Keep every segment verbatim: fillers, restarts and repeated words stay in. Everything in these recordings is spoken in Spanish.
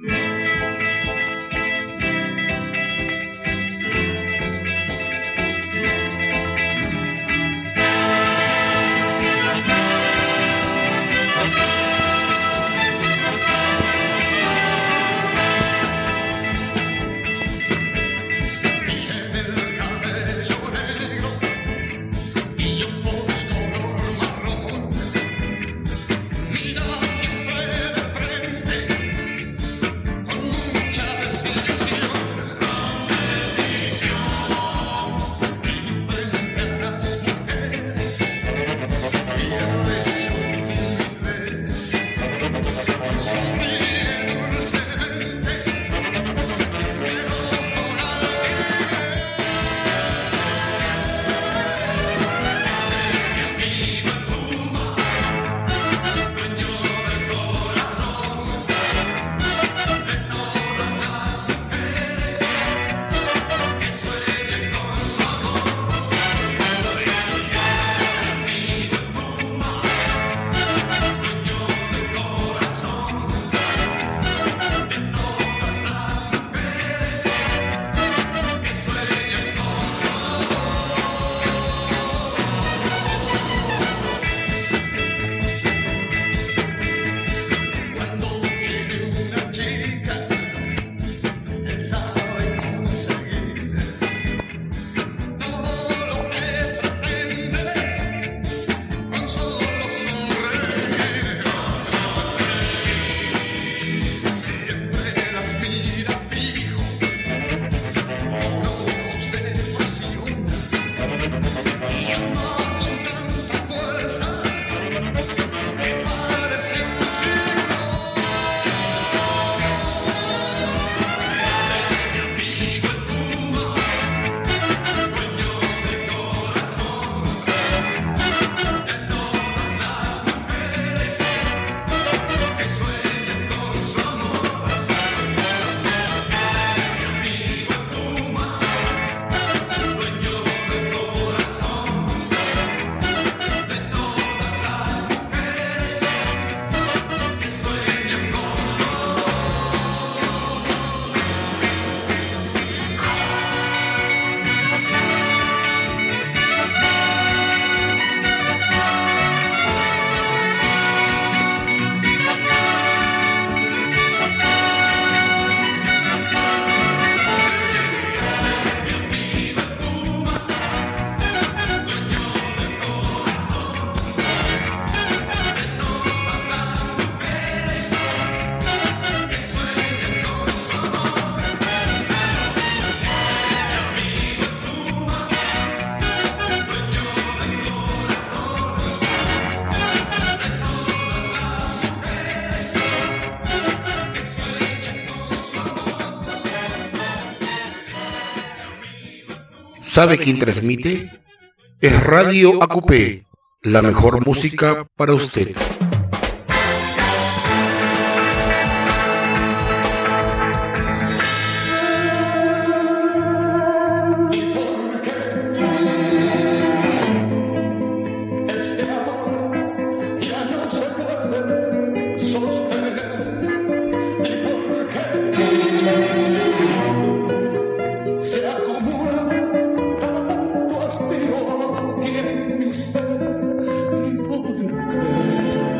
¿Sabe quién transmite? Es Radio A Q P, la mejor música para usted. Hastío aquí en mi ser, y por qué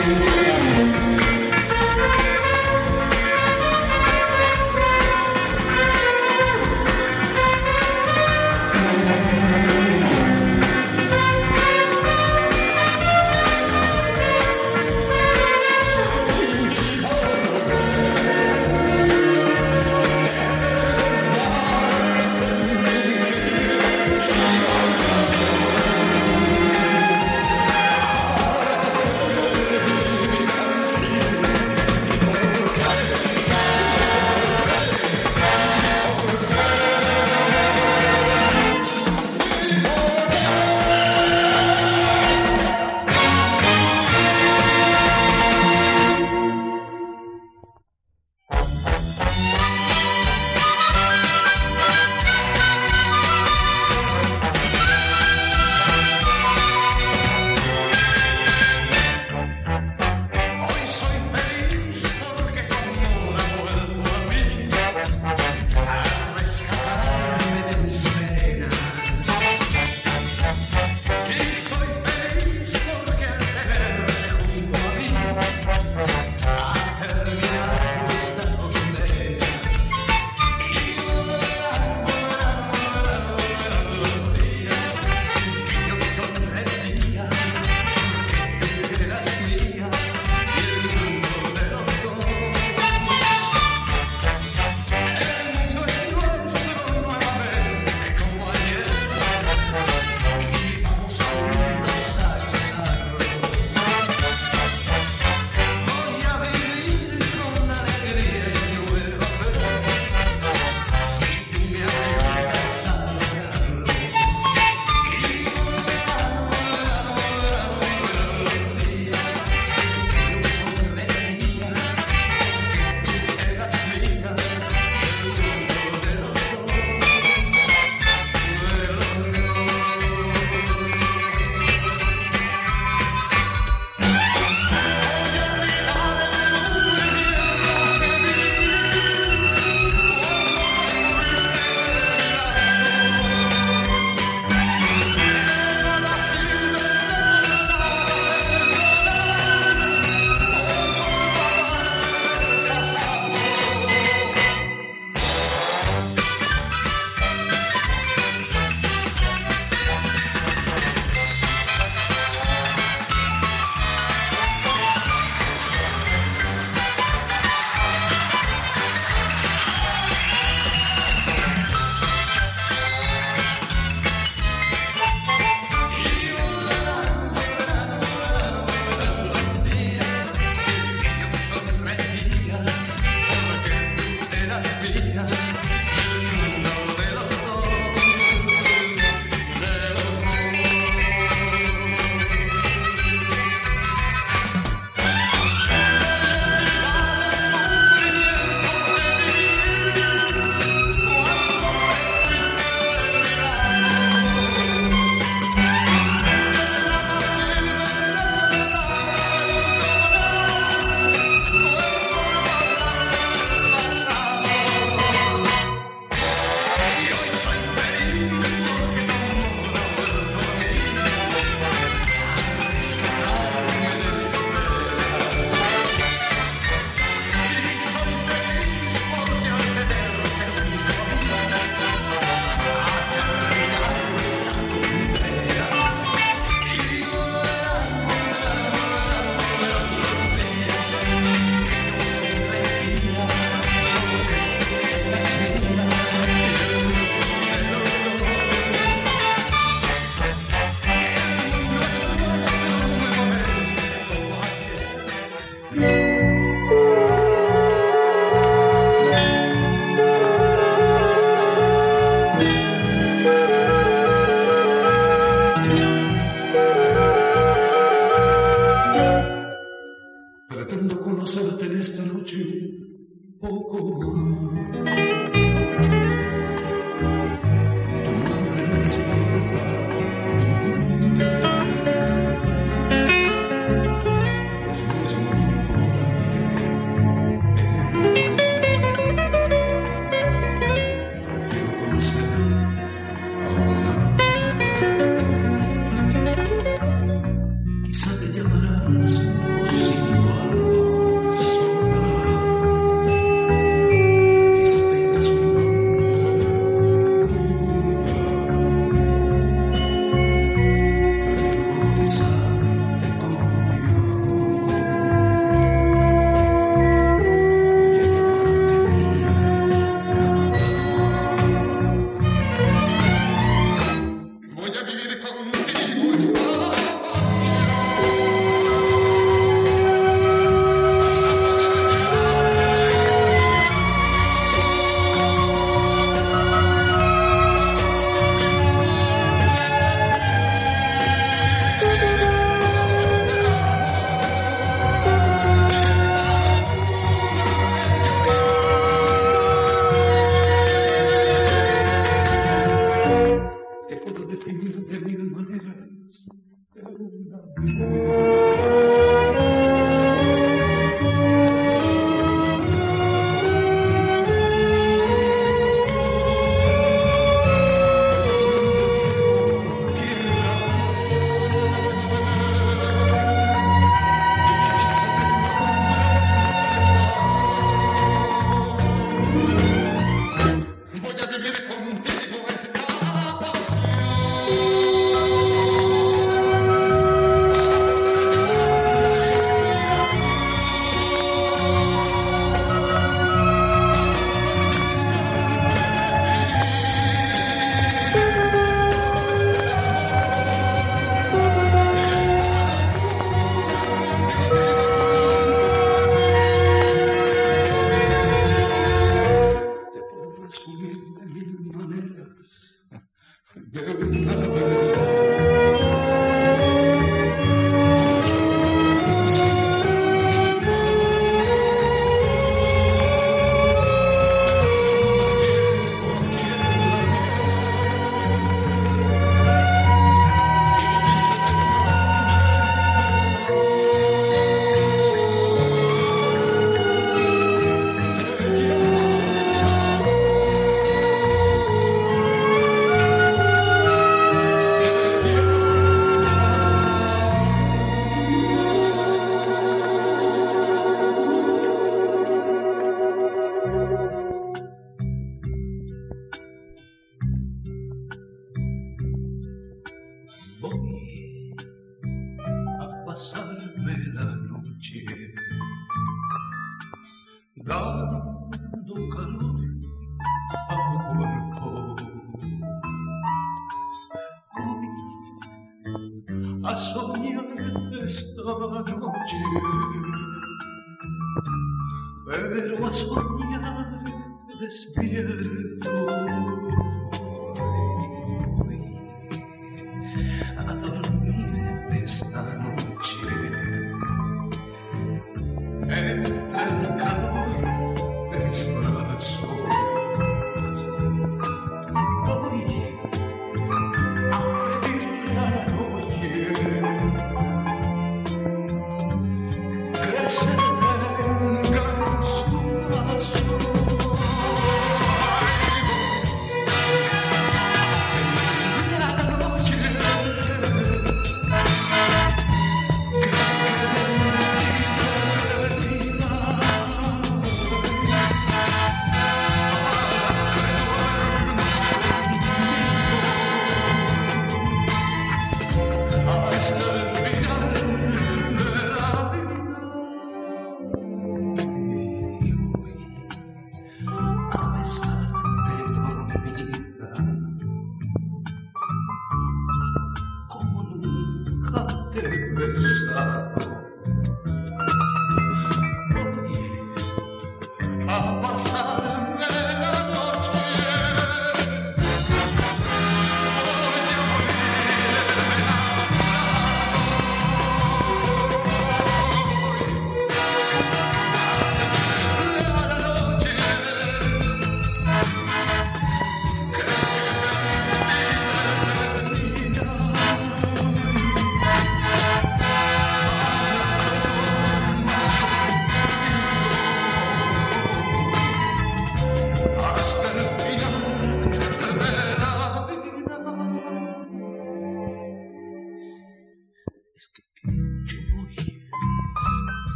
Quizá te llamarás, o sí.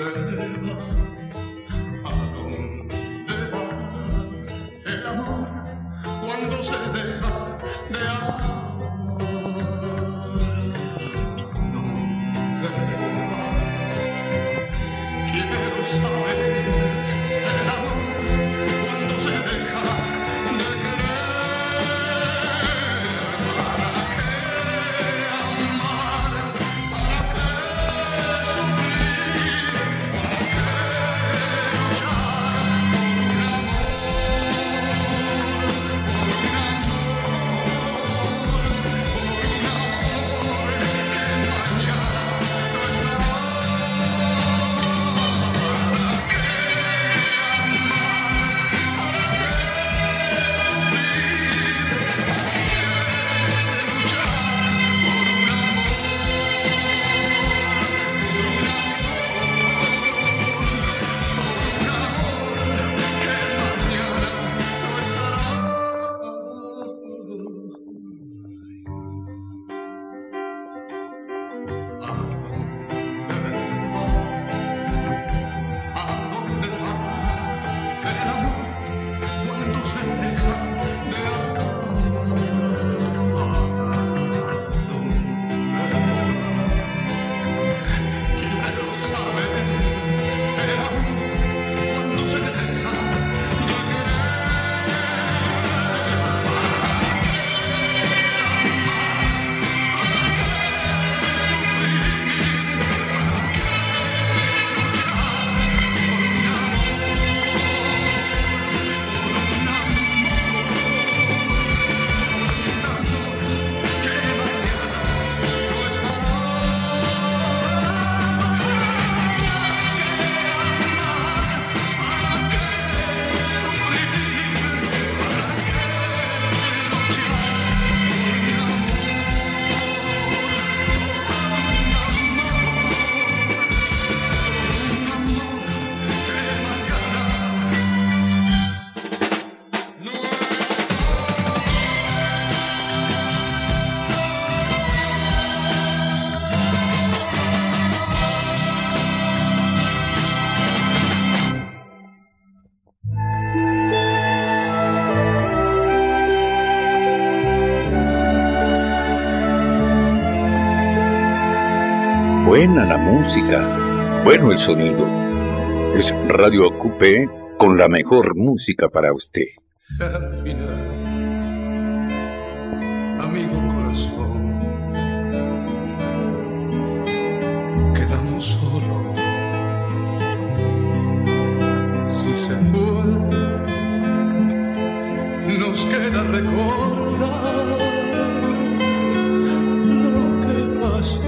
Buena la música, bueno el sonido. Es Radio A Q P con la mejor música para usted. Al final, amigo corazón, quedamos solos. Si se fue, nos queda recordar lo que pasó.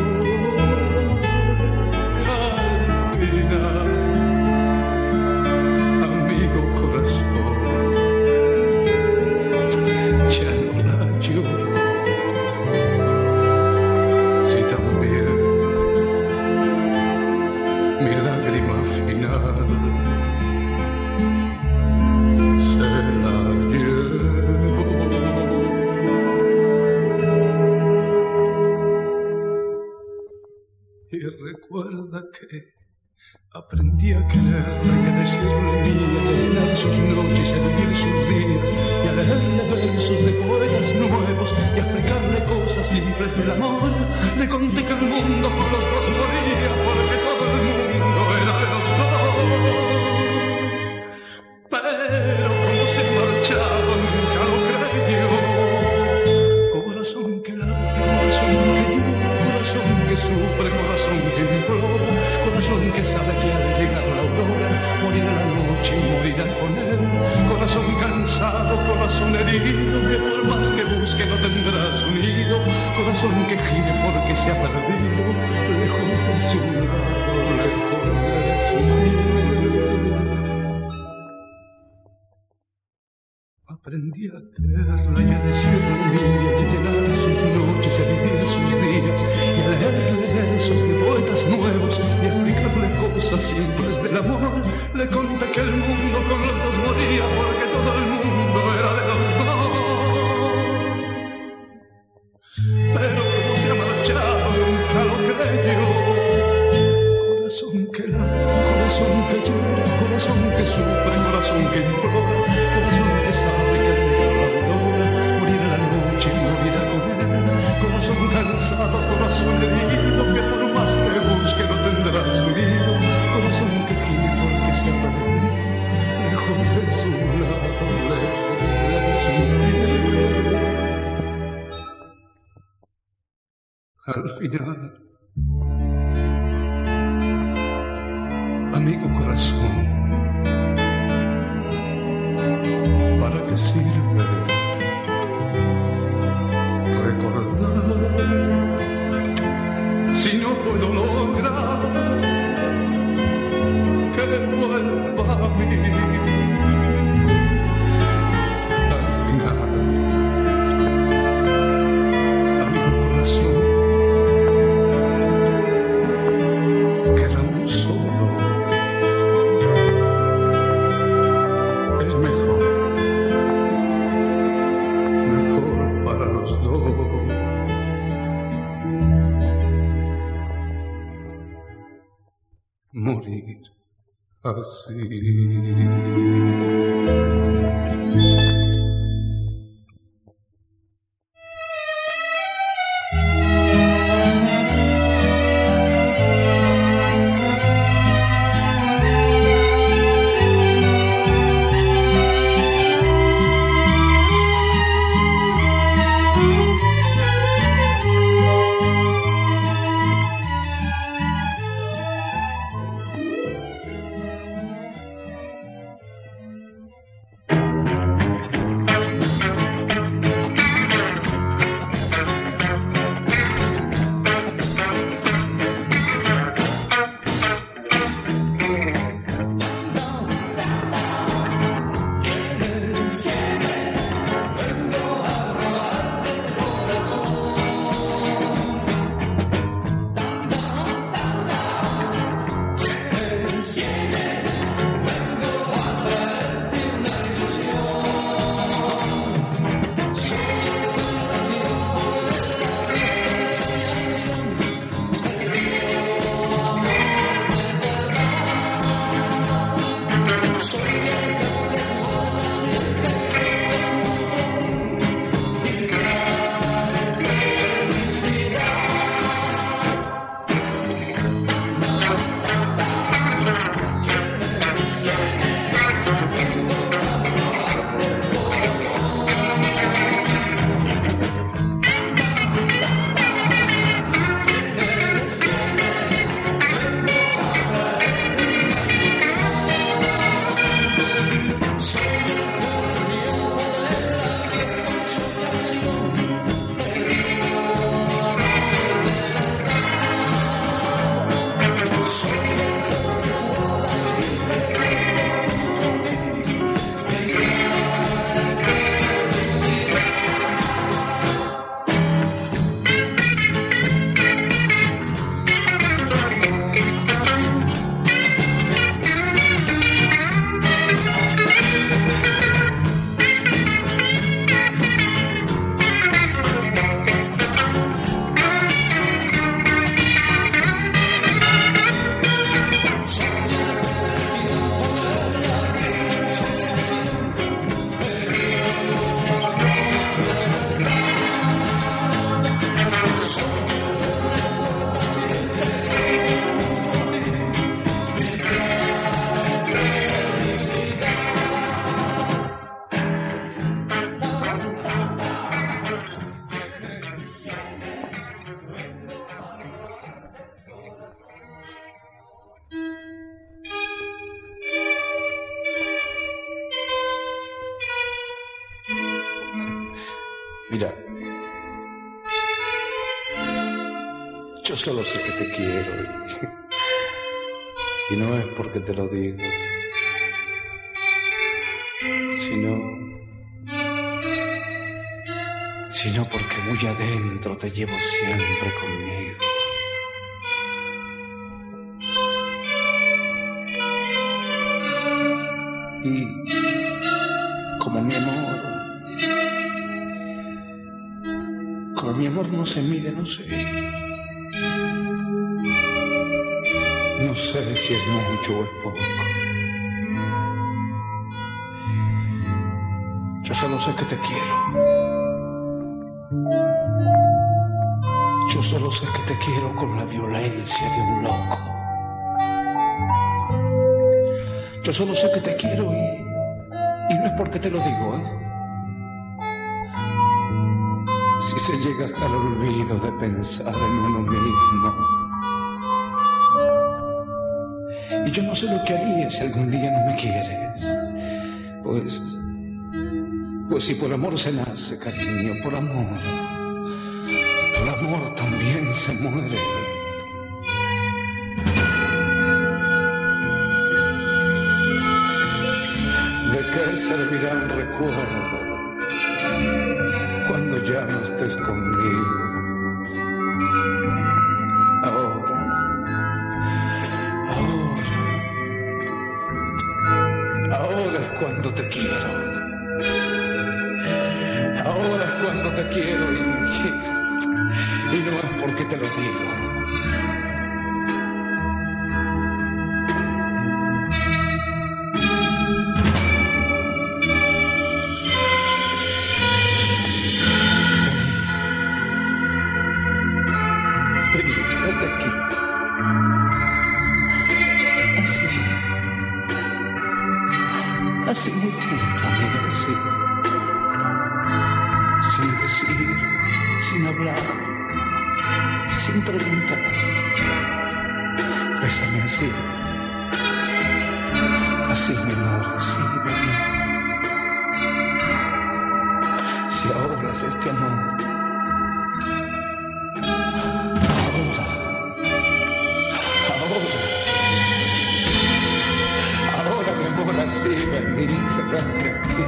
Que aprendí a quererla y a decirle mía, y a llenar sus noches, a vivir sus días, y a leerle versos de poetas nuevos, y a explicarle cosas simples del amor. Le conté que el mundo con los dos moría, porque todo el mundo era de los dos. Pero como se marchaba nunca lo creyó. Corazón que late, corazón que llora, corazón que sufre, corazón que implora, corazón que sabe que al llegar la aurora morirá la noche y morirá con él. Corazón cansado, corazón herido, que por más que busque no tendrá su nido. Corazón que gime porque se ha perdido, lejos de su lado, lejos de su miel. Aprendí a quererla y a decirle mía, y a llenar sus noches, y a vivir sus días, y a leerle versos de poetas nuevos, y a explicarle cosas simples del amor. Le conté que el mundo con los dos moría, porque todo el mundo era de los dos. Pero como se ha marchado nunca lo creyó. Corazón que la logra, corazón que llora, corazón que sufre, corazón que implora, corazón que sabe que al llegar la aurora morirá la noche y morirá con él, corazón cansado, corazón herido, que por más que busque no tendrá su nido, corazón que quiere porque se habla de mí, lejos de su lado, lejos de su piel. Al final, amigo corazón, ¿para qué sirve recordar si no puedo lograr que vuelva a mí? Al final, amigo corazón, quedamos solos. Es mejor, mejor para los dos morir así. Mira, yo solo sé que te quiero y, y no es porque te lo digo, sino, sino porque muy adentro te llevo siempre conmigo. Y como mi amor, como mi amor no se mide, no sé, No sé si es mucho o es poco. Yo solo sé que te quiero. Yo solo sé que te quiero con la violencia de un loco. Yo solo sé que te quiero y, y no es porque te lo digo, ¿eh? Si se llega hasta el olvido de pensar en uno mismo. Y yo no sé lo que haría si algún día no me quieres. Pues, pues si por amor se nace, cariño, por amor, por amor también se muere. ¿De qué servirán recuerdos cuando ya no estés conmigo? Ahora, ahora, ahora es cuando te quiero. Ahora es cuando te quiero y, y no es porque te lo digo. Así muy junto a mí, así, sin decir, sin hablar, sin preguntar. Bésame así, así mi amor, así, baby. Si ahora es este amor, ahora, ahora. Ahora mi amor, así, vení, quédate aquí.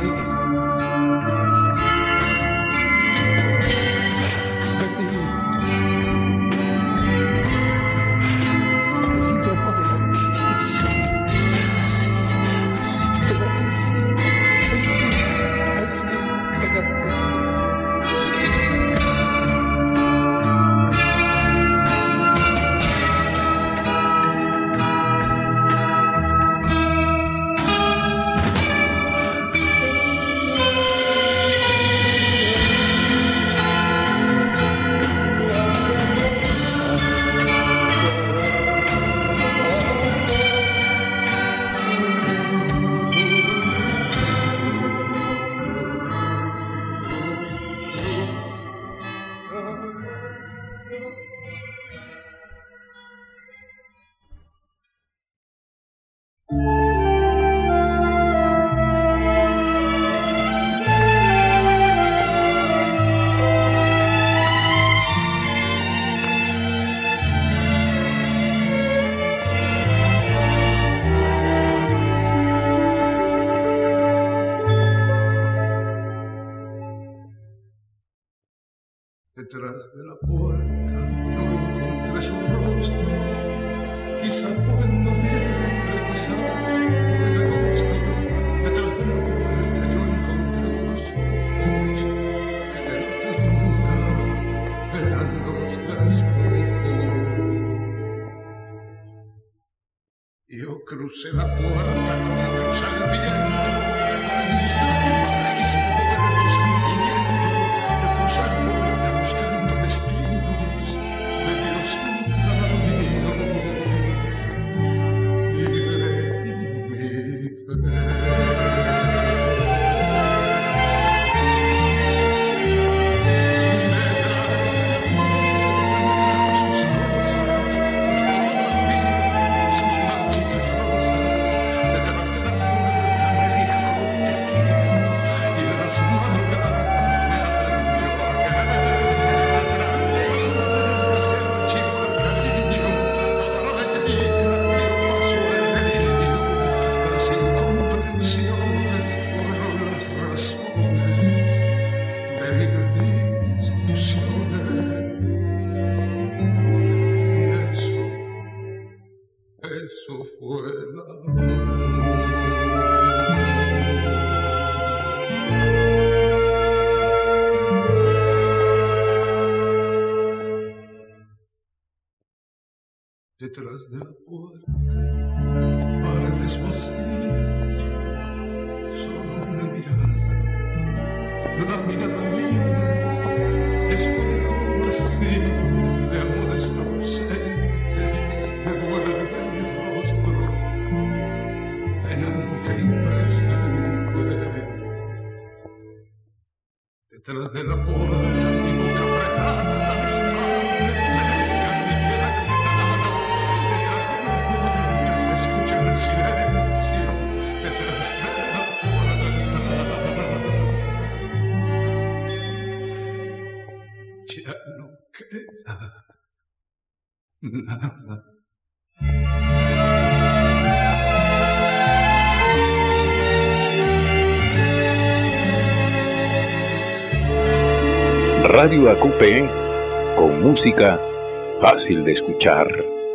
Vení. Vení, mi amor, aquí, sí. Así, así, quédate así. Así, así, quédate así. Detrás de la puerta yo encontré su rostro, quizá fue en noviembre, quizá fue en agosto. Detrás de la puerta yo encontré unos ojos que de la ternura eran los despojos. Yo crucé la puerta como cruza el viento, con mis lágrimas y muerto sentimiento de cruzar puerta buscando destinos de Dios sin camino. Y leí mi fe. Detrás de la puerta me trajo sus rosas, sus marchitas rosas. Detrás de la puerta me dijo te quiero. Y las detrás de la puerta, paredes vacías, solo una mirada, la mirada mía, es un vacío de amores ausentes, devuelve mi rostro, penante y presente. Detrás de la puerta, mi boca apretada, mis manos secas, mi piel agrietada. Detrás de la puerta se escucha el silencio. Detrás de la puerta ya no queda nada. Radio A Q P, con música fácil de escuchar.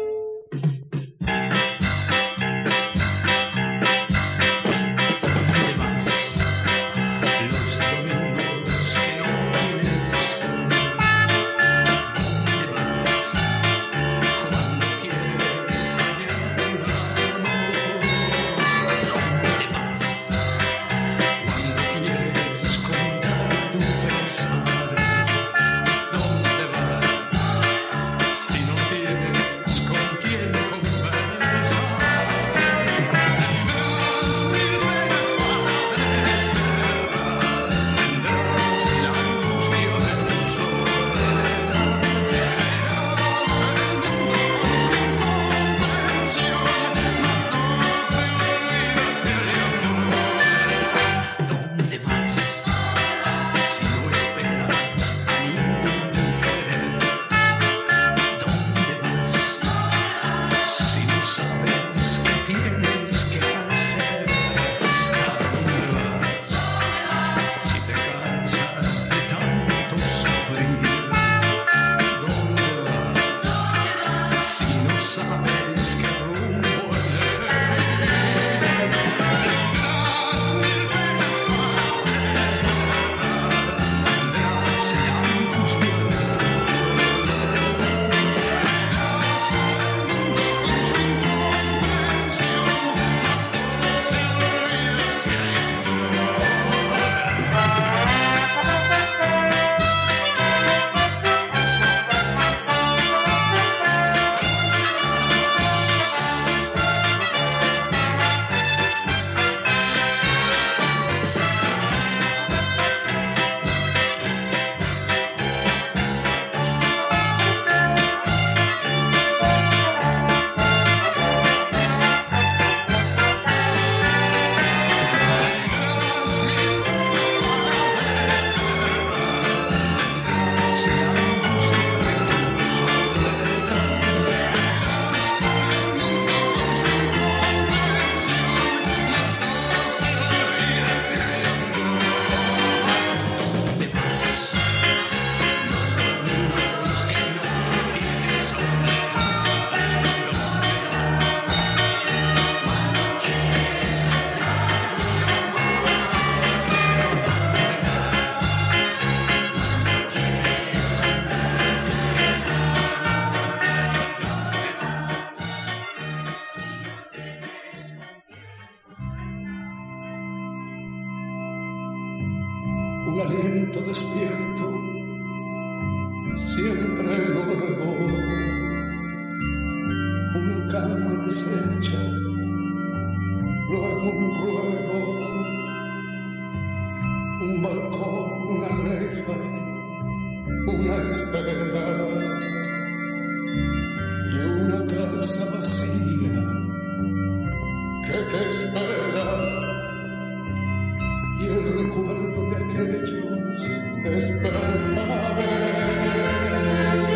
Un aliento despierto, siempre nuevo, una cama deshecha, luego un ruego, un balcón, una reja, una espera y una casa vacía que te espera. Y el recuerdo de aquellos despertaré.